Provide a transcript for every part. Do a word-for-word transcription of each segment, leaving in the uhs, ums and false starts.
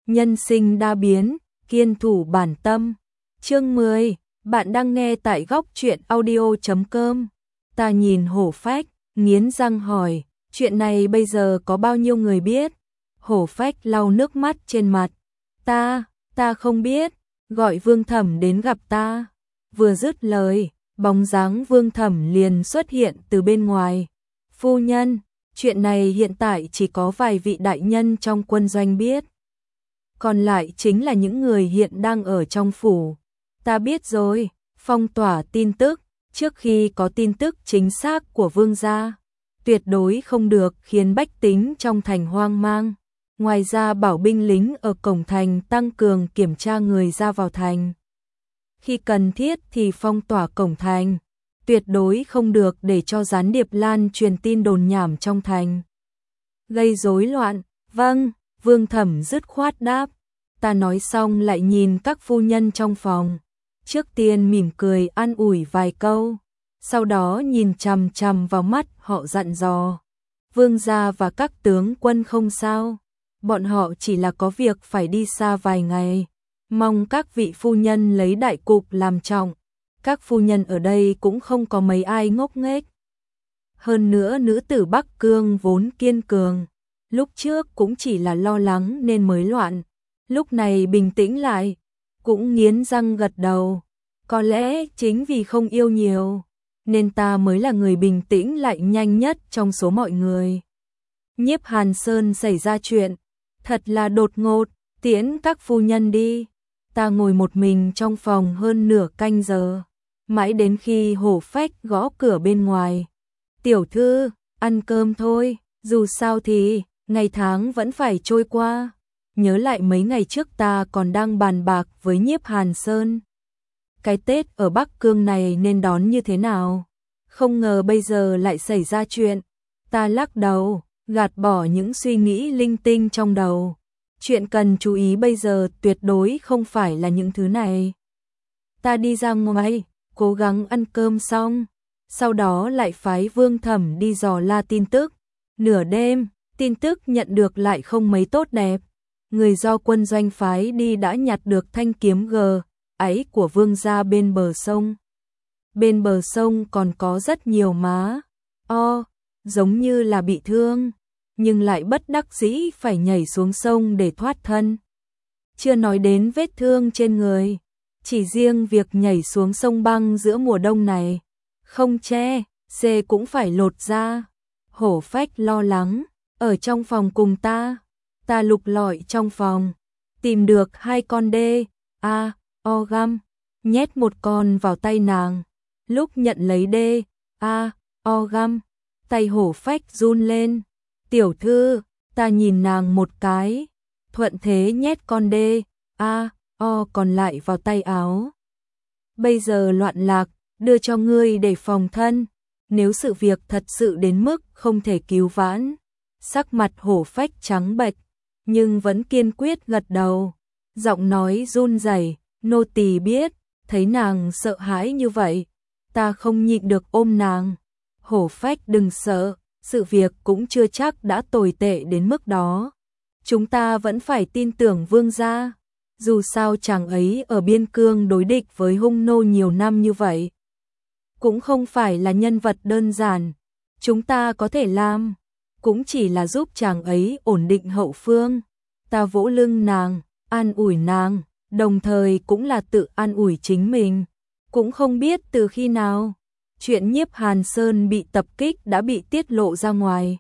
nhân sinh đa biến, kiên thủ bản tâm. Chương mười, bạn đang nghe tại góc truyện audio chấm com. Ta nhìn Hổ Phách, nghiến răng hỏi, chuyện này bây giờ có bao nhiêu người biết? Hổ Phách lau nước mắt trên mặt. Ta, ta không biết, gọi Vương Thẩm đến gặp ta. Vừa dứt lời, bóng dáng Vương Thẩm liền xuất hiện từ bên ngoài. Phu nhân, chuyện này hiện tại chỉ có vài vị đại nhân trong quân doanh biết. Còn lại chính là những người hiện đang ở trong phủ. Ta biết rồi, phong tỏa tin tức, trước khi có tin tức chính xác của vương gia, tuyệt đối không được khiến bách tính trong thành hoang mang. Ngoài ra bảo binh lính ở cổng thành tăng cường kiểm tra người ra vào thành. Khi cần thiết thì phong tỏa cổng thành, tuyệt đối không được để cho gián điệp lan truyền tin đồn nhảm trong thành. Gây rối loạn, vâng, Vương Thẩm dứt khoát đáp. Ta nói xong lại nhìn các phu nhân trong phòng. Trước tiên mỉm cười an ủi vài câu, sau đó nhìn chằm chằm vào mắt họ dặn dò. Vương gia và các tướng quân không sao, bọn họ chỉ là có việc phải đi xa vài ngày. Mong các vị phu nhân lấy đại cục làm trọng. Các phu nhân ở đây cũng không có mấy ai ngốc nghếch. Hơn nữa nữ tử Bắc Cương vốn kiên cường, lúc trước cũng chỉ là lo lắng nên mới loạn. Lúc này bình tĩnh lại, cũng nghiến răng gật đầu. Có lẽ chính vì không yêu nhiều, nên ta mới là người bình tĩnh lại nhanh nhất trong số mọi người. Nhiếp Hàn Sơn xảy ra chuyện, thật là đột ngột, tiễn các phu nhân đi. Ta ngồi một mình trong phòng hơn nửa canh giờ, mãi đến khi Hổ Phách gõ cửa bên ngoài. Tiểu thư, ăn cơm thôi, dù sao thì, ngày tháng vẫn phải trôi qua. Nhớ lại mấy ngày trước ta còn đang bàn bạc với Nhiếp Hàn Sơn. Cái Tết ở Bắc Cương này nên đón như thế nào? Không ngờ bây giờ lại xảy ra chuyện. Ta lắc đầu, gạt bỏ những suy nghĩ linh tinh trong đầu. Chuyện cần chú ý bây giờ tuyệt đối không phải là những thứ này. Ta đi ra ngoài, cố gắng ăn cơm xong. Sau đó lại phái Vương Thẩm đi dò la tin tức. Nửa đêm, tin tức nhận được lại không mấy tốt đẹp. Người do quân doanh phái đi đã nhặt được thanh kiếm gờ ấy của vương gia bên bờ sông. Bên bờ sông còn có rất nhiều má o, giống như là bị thương, nhưng lại bất đắc dĩ phải nhảy xuống sông để thoát thân. Chưa nói đến vết thương trên người, chỉ riêng việc nhảy xuống sông băng giữa mùa đông này, không che, dê cũng phải lột ra. Hổ Phách lo lắng, ở trong phòng cùng ta. Ta lục lọi trong phòng, tìm được hai con đê, a, o găm, nhét một con vào tay nàng. Lúc nhận lấy đê, a, o găm, tay Hổ Phách run lên. Tiểu thư, ta nhìn nàng một cái, thuận thế nhét con đê, a, o còn lại vào tay áo. Bây giờ loạn lạc, đưa cho ngươi để phòng thân, nếu sự việc thật sự đến mức không thể cứu vãn. Sắc mặt Hổ Phách trắng bệch, nhưng vẫn kiên quyết gật đầu, giọng nói run rẩy, nô tỳ biết. Thấy nàng sợ hãi như vậy, ta không nhịn được ôm nàng. Hổ Phách đừng sợ, sự việc cũng chưa chắc đã tồi tệ đến mức đó. Chúng ta vẫn phải tin tưởng vương gia, dù sao chàng ấy ở biên cương đối địch với hung nô nhiều năm như vậy, cũng không phải là nhân vật đơn giản. Chúng ta có thể làm cũng chỉ là giúp chàng ấy ổn định hậu phương. Ta vỗ lưng nàng, an ủi nàng, đồng thời cũng là tự an ủi chính mình. Cũng không biết từ khi nào, chuyện Nhiếp Hàn Sơn bị tập kích đã bị tiết lộ ra ngoài.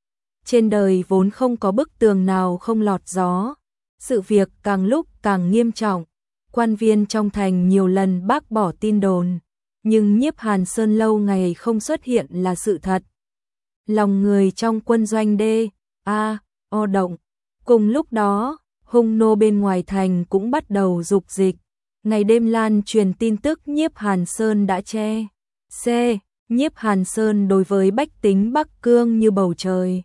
Trên đời vốn không có bức tường nào không lọt gió. Sự việc càng lúc càng nghiêm trọng. Quan viên trong thành nhiều lần bác bỏ tin đồn, nhưng Nhiếp Hàn Sơn lâu ngày không xuất hiện là sự thật. Lòng người trong quân doanh đê, a, o động. Cùng lúc đó, hung nô bên ngoài thành cũng bắt đầu dục dịch. Ngày đêm lan truyền tin tức Nhiếp Hàn Sơn đã che. C. Nhiếp Hàn Sơn đối với bách tính Bắc Cương như bầu trời.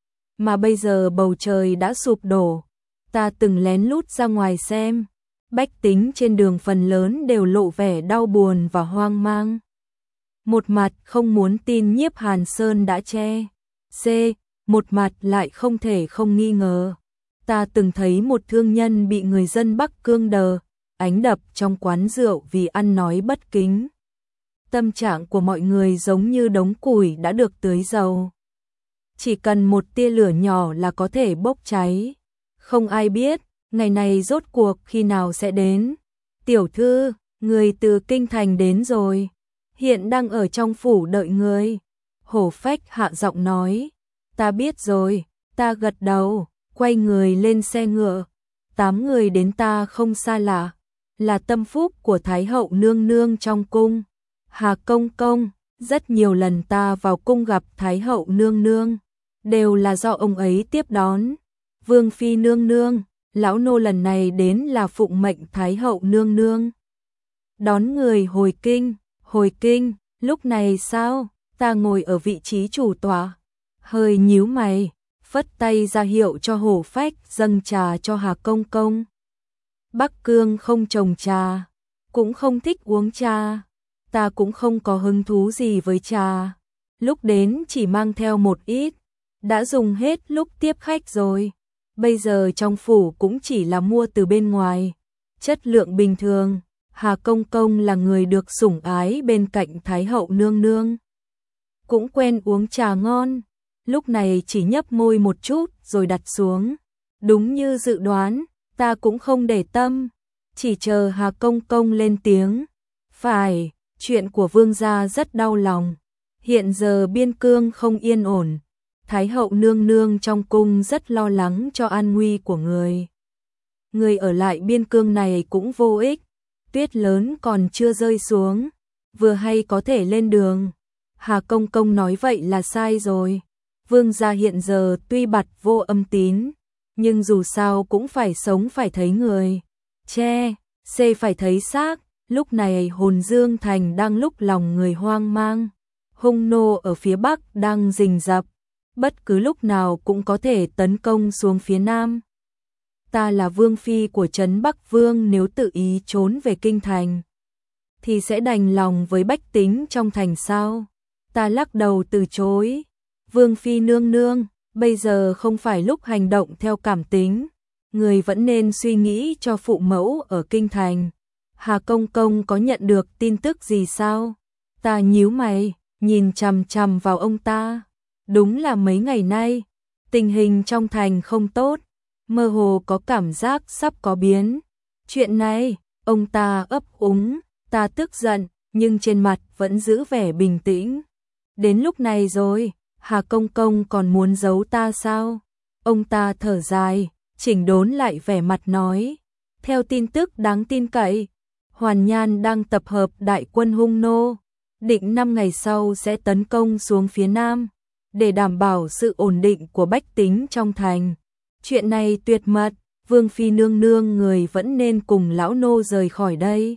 Mà bây giờ bầu trời đã sụp đổ. Ta từng lén lút ra ngoài xem. Bách tính trên đường phần lớn đều lộ vẻ đau buồn và hoang mang. Một mặt không muốn tin Nhiếp Hàn Sơn đã che. C. Một mặt lại không thể không nghi ngờ. Ta từng thấy một thương nhân bị người dân Bắc Cương đờ, ánh đập trong quán rượu vì ăn nói bất kính. Tâm trạng của mọi người giống như đống củi đã được tưới dầu. Chỉ cần một tia lửa nhỏ là có thể bốc cháy. Không ai biết, ngày này rốt cuộc khi nào sẽ đến. Tiểu thư, người từ kinh thành đến rồi. Hiện đang ở trong phủ đợi người. Hổ Phách hạ giọng nói. Ta biết rồi, ta gật đầu, quay người lên xe ngựa. Tám người đến ta không xa lạ, là tâm phúc của Thái hậu nương nương trong cung. Hà công công, rất nhiều lần ta vào cung gặp Thái hậu nương nương, đều là do ông ấy tiếp đón. Vương phi nương nương, lão nô lần này đến là phụng mệnh Thái hậu nương nương. Đón người hồi kinh, hồi kinh, lúc này sao? Ta ngồi ở vị trí chủ tọa, hơi nhíu mày, phất tay ra hiệu cho Hổ Phách dâng trà cho Hà công công. Bắc Cương không trồng trà, cũng không thích uống trà, ta cũng không có hứng thú gì với trà. Lúc đến chỉ mang theo một ít, đã dùng hết lúc tiếp khách rồi. Bây giờ trong phủ cũng chỉ là mua từ bên ngoài, chất lượng bình thường. Hà công công là người được sủng ái bên cạnh Thái hậu nương nương, cũng quen uống trà ngon. Lúc này chỉ nhấp môi một chút rồi đặt xuống. Đúng như dự đoán, ta cũng không để tâm, chỉ chờ Hà công công lên tiếng. Phải, chuyện của vương gia rất đau lòng. Hiện giờ biên cương không yên ổn, Thái hậu nương nương trong cung rất lo lắng cho an nguy của người. Người ở lại biên cương này cũng vô ích, tuyết lớn còn chưa rơi xuống, vừa hay có thể lên đường. Hà công công nói vậy là sai rồi. Vương gia hiện giờ tuy bặt vô âm tín, nhưng dù sao cũng phải sống phải thấy người, che, xê phải thấy xác. Lúc này Hồn Dương Thành đang lúc lòng người hoang mang, hung nô ở phía Bắc đang rình rập, bất cứ lúc nào cũng có thể tấn công xuống phía Nam. Ta là vương phi của trấn Bắc Vương, nếu tự ý trốn về kinh thành, thì sẽ đành lòng với bách tính trong thành sao? Ta lắc đầu từ chối. Vương phi nương nương, bây giờ không phải lúc hành động theo cảm tính, người vẫn nên suy nghĩ cho phụ mẫu ở kinh thành. Hà công công có nhận được tin tức gì sao? Ta nhíu mày, nhìn chằm chằm vào ông ta. Đúng là mấy ngày nay, tình hình trong thành không tốt, mơ hồ có cảm giác sắp có biến. Chuyện này, ông ta ấp úng, ta tức giận, nhưng trên mặt vẫn giữ vẻ bình tĩnh. Đến lúc này rồi, Hà công công còn muốn giấu ta sao? Ông ta thở dài, chỉnh đốn lại vẻ mặt nói. Theo tin tức đáng tin cậy, Hoàn Nhan đang tập hợp đại quân hung nô, định năm ngày sau sẽ tấn công xuống phía Nam, để đảm bảo sự ổn định của bách tính trong thành. Chuyện này tuyệt mật, vương phi nương nương người vẫn nên cùng lão nô rời khỏi đây.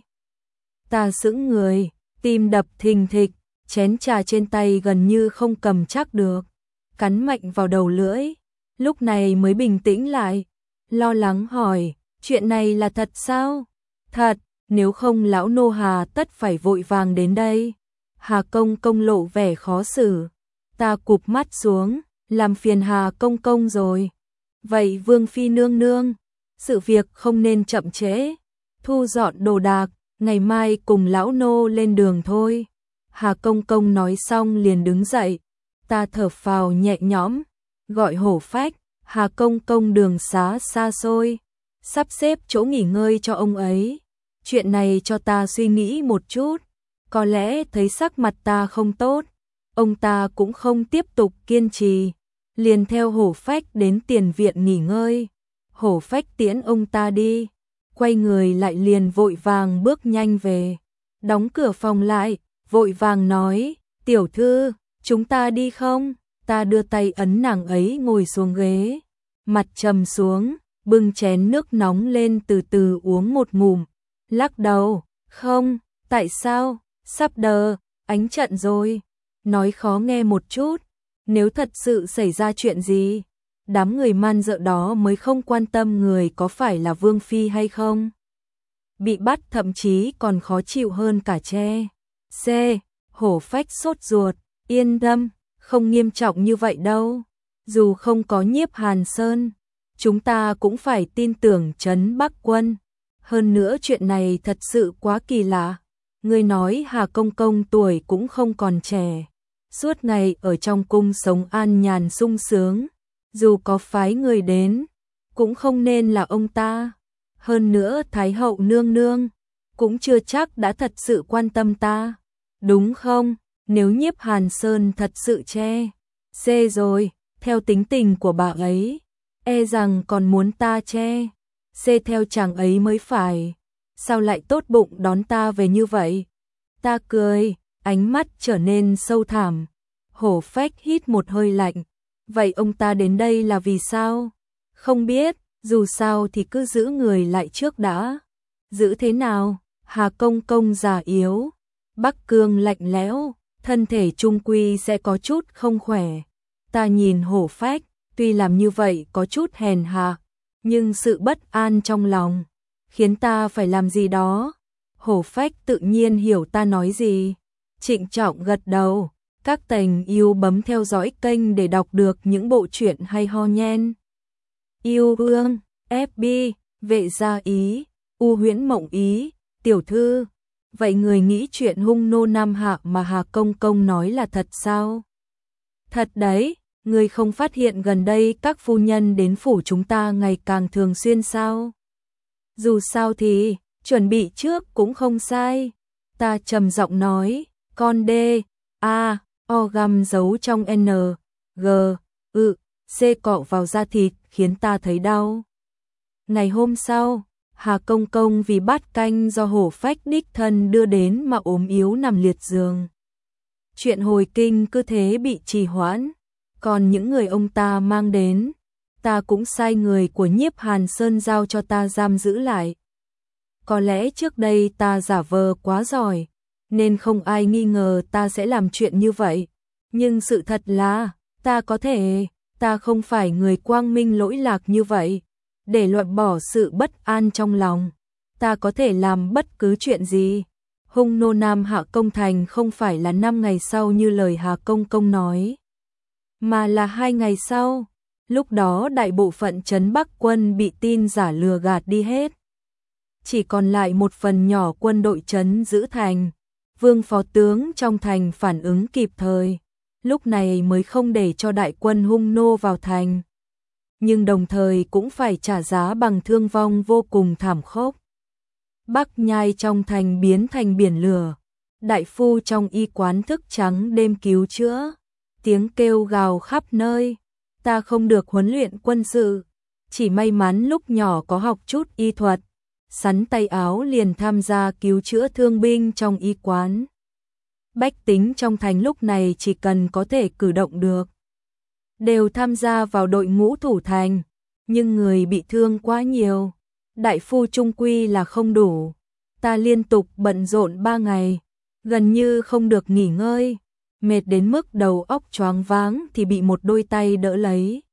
Ta sững người, tim đập thình thịch, chén trà trên tay gần như không cầm chắc được, cắn mạnh vào đầu lưỡi, lúc này mới bình tĩnh lại, lo lắng hỏi, chuyện này là thật sao? Thật, nếu không lão nô Hà tất phải vội vàng đến đây. Hà công công lộ vẻ khó xử, ta cụp mắt xuống, làm phiền Hà công công rồi. Vậy vương phi nương nương, sự việc không nên chậm trễ, thu dọn đồ đạc, ngày mai cùng lão nô lên đường thôi. Hà công công nói xong liền đứng dậy, ta thở phào nhẹ nhõm, gọi Hổ Phách. Hà công công đường xá xa xôi, sắp xếp chỗ nghỉ ngơi cho ông ấy. Chuyện này cho ta suy nghĩ một chút, có lẽ thấy sắc mặt ta không tốt, ông ta cũng không tiếp tục kiên trì, liền theo Hổ Phách đến tiền viện nghỉ ngơi. Hổ Phách tiễn ông ta đi, quay người lại liền vội vàng bước nhanh về, đóng cửa phòng lại, vội vàng nói, tiểu thư, chúng ta đi không? Ta đưa tay ấn nàng ấy ngồi xuống ghế, mặt trầm xuống, bưng chén nước nóng lên từ từ uống một ngụm, lắc đầu, không, tại sao, sắp đờ, ánh trận rồi, nói khó nghe một chút, nếu thật sự xảy ra chuyện gì, đám người man dợ đó mới không quan tâm người có phải là vương phi hay không. Bị bắt thậm chí còn khó chịu hơn cả che. C. Hổ Phách sốt ruột, yên tâm, không nghiêm trọng như vậy đâu. Dù không có Nhiếp Hàn Sơn, chúng ta cũng phải tin tưởng Trấn Bắc Quân. Hơn nữa chuyện này thật sự quá kỳ lạ. Ngươi nói Hà Công Công tuổi cũng không còn trẻ, suốt ngày ở trong cung sống an nhàn sung sướng, dù có phái người đến, cũng không nên là ông ta. Hơn nữa Thái hậu nương nương cũng chưa chắc đã thật sự quan tâm ta, đúng không? Nếu Nhiếp Hàn Sơn thật sự che xê rồi, theo tính tình của bà ấy, e rằng còn muốn ta che xê theo chàng ấy mới phải. Sao lại tốt bụng đón ta về như vậy? Ta cười, ánh mắt trở nên sâu thẳm. Hổ Phách hít một hơi lạnh. Vậy ông ta đến đây là vì sao? Không biết, dù sao thì cứ giữ người lại trước đã. Giữ thế nào? Hà Công Công già yếu, Bắc Cương lạnh lẽo, thân thể trung quy sẽ có chút không khỏe. Ta nhìn Hổ Phách, tuy làm như vậy có chút hèn hạ, nhưng sự bất an trong lòng khiến ta phải làm gì đó. Hổ Phách tự nhiên hiểu ta nói gì, trịnh trọng gật đầu. Các tành yêu bấm theo dõi kênh để đọc được những bộ truyện hay ho nhen. Yêu Vương, ép bê, Vệ Gia Ý, U Huyễn Mộng Ý, Tiểu Thư. Vậy người nghĩ chuyện hung nô Nam Hạ mà Hà Công Công nói là thật sao? Thật đấy, người không phát hiện gần đây các phu nhân đến phủ chúng ta ngày càng thường xuyên sao? Dù sao thì, chuẩn bị trước cũng không sai. Ta trầm giọng nói, con đê, a, o găm giấu trong N, G, ự, C cọ vào da thịt khiến ta thấy đau. Ngày hôm sau, Hà Công Công vì bát canh do Hổ Phách đích thân đưa đến mà ốm yếu nằm liệt giường. Chuyện hồi kinh cứ thế bị trì hoãn, còn những người ông ta mang đến, ta cũng sai người của Nhiếp Hàn Sơn giao cho ta giam giữ lại. Có lẽ trước đây ta giả vờ quá giỏi, nên không ai nghi ngờ ta sẽ làm chuyện như vậy. Nhưng sự thật là, ta có thể, ta không phải người quang minh lỗi lạc như vậy. Để loại bỏ sự bất an trong lòng, ta có thể làm bất cứ chuyện gì. Hung nô Nam Hạ công thành không phải là năm ngày sau như lời Hà Công Công nói, mà là hai ngày sau. Lúc đó đại bộ phận Trấn Bắc Quân bị tin giả lừa gạt đi hết. Chỉ còn lại một phần nhỏ quân đội trấn giữ thành. Vương phó tướng trong thành phản ứng kịp thời, lúc này mới không để cho đại quân hung nô vào thành. Nhưng đồng thời cũng phải trả giá bằng thương vong vô cùng thảm khốc. Bắc Nhai trong thành biến thành biển lửa, đại phu trong y quán thức trắng đêm cứu chữa, tiếng kêu gào khắp nơi. Ta không được huấn luyện quân sự, chỉ may mắn lúc nhỏ có học chút y thuật, sắn tay áo liền tham gia cứu chữa thương binh trong y quán. Bách tính trong thành lúc này chỉ cần có thể cử động được, đều tham gia vào đội ngũ thủ thành, nhưng người bị thương quá nhiều, đại phu trung quy là không đủ. Ta liên tục bận rộn ba ngày, gần như không được nghỉ ngơi, mệt đến mức đầu óc choáng váng thì bị một đôi tay đỡ lấy,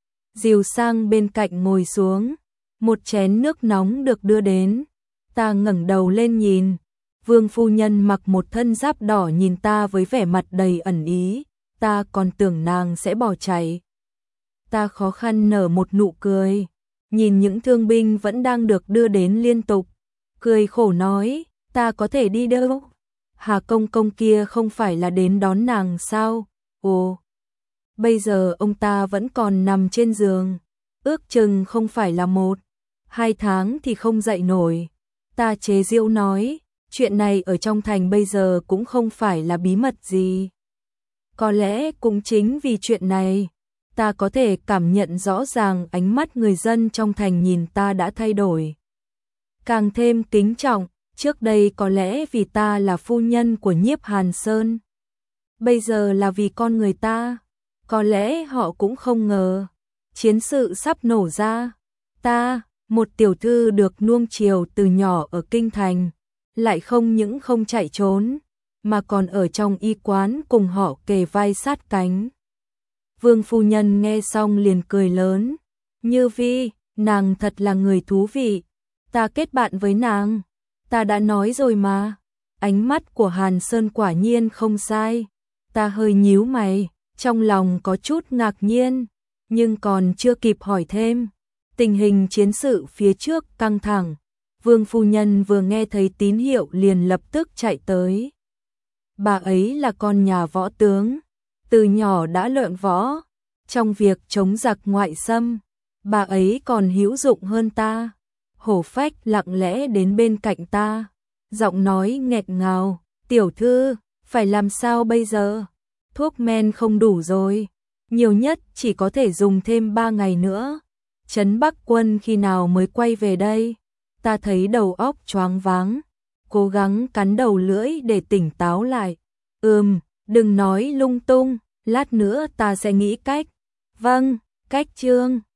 dìu sang bên cạnh ngồi xuống. Một chén nước nóng được đưa đến, ta ngẩng đầu lên nhìn, Vương phu nhân mặc một thân giáp đỏ nhìn ta với vẻ mặt đầy ẩn ý, ta còn tưởng nàng sẽ bỏ chạy. Ta khó khăn nở một nụ cười, nhìn những thương binh vẫn đang được đưa đến liên tục, cười khổ nói, ta có thể đi đâu? Hà Công Công kia không phải là đến đón nàng sao? Ồ, bây giờ ông ta vẫn còn nằm trên giường, ước chừng không phải là một, hai tháng thì không dậy nổi. Ta chế giễu nói, chuyện này ở trong thành bây giờ cũng không phải là bí mật gì. Có lẽ cũng chính vì chuyện này, ta có thể cảm nhận rõ ràng ánh mắt người dân trong thành nhìn ta đã thay đổi, càng thêm kính trọng. Trước đây có lẽ vì ta là phu nhân của Nhiếp Hàn Sơn, bây giờ là vì con người ta. Có lẽ họ cũng không ngờ, chiến sự sắp nổ ra. Ta, một tiểu thư được nuông chiều từ nhỏ ở kinh thành, lại không những không chạy trốn, mà còn ở trong y quán cùng họ kề vai sát cánh. Vương phu nhân nghe xong liền cười lớn, Như Vi, nàng thật là người thú vị, ta kết bạn với nàng. Ta đã nói rồi mà. Ánh mắt của Hàn Sơn quả nhiên không sai. Ta hơi nhíu mày, trong lòng có chút ngạc nhiên, nhưng còn chưa kịp hỏi thêm, Tình hình chiến sự phía trước căng thẳng, Vương phu nhân vừa nghe thấy tín hiệu liền lập tức chạy tới. Bà ấy là con nhà võ tướng, từ nhỏ đã luyện võ, trong việc chống giặc ngoại xâm, bà ấy còn hữu dụng hơn ta. Hổ Phách lặng lẽ đến bên cạnh ta, giọng nói nghẹt ngào, tiểu thư, phải làm sao bây giờ? Thuốc men không đủ rồi, nhiều nhất chỉ có thể dùng thêm ba ngày nữa. Trấn Bắc quân khi nào mới quay về đây? Ta thấy đầu óc choáng váng, cố gắng cắn đầu lưỡi để tỉnh táo lại. Ừm, đừng nói lung tung, lát nữa ta sẽ nghĩ cách. Vâng, cách Trương.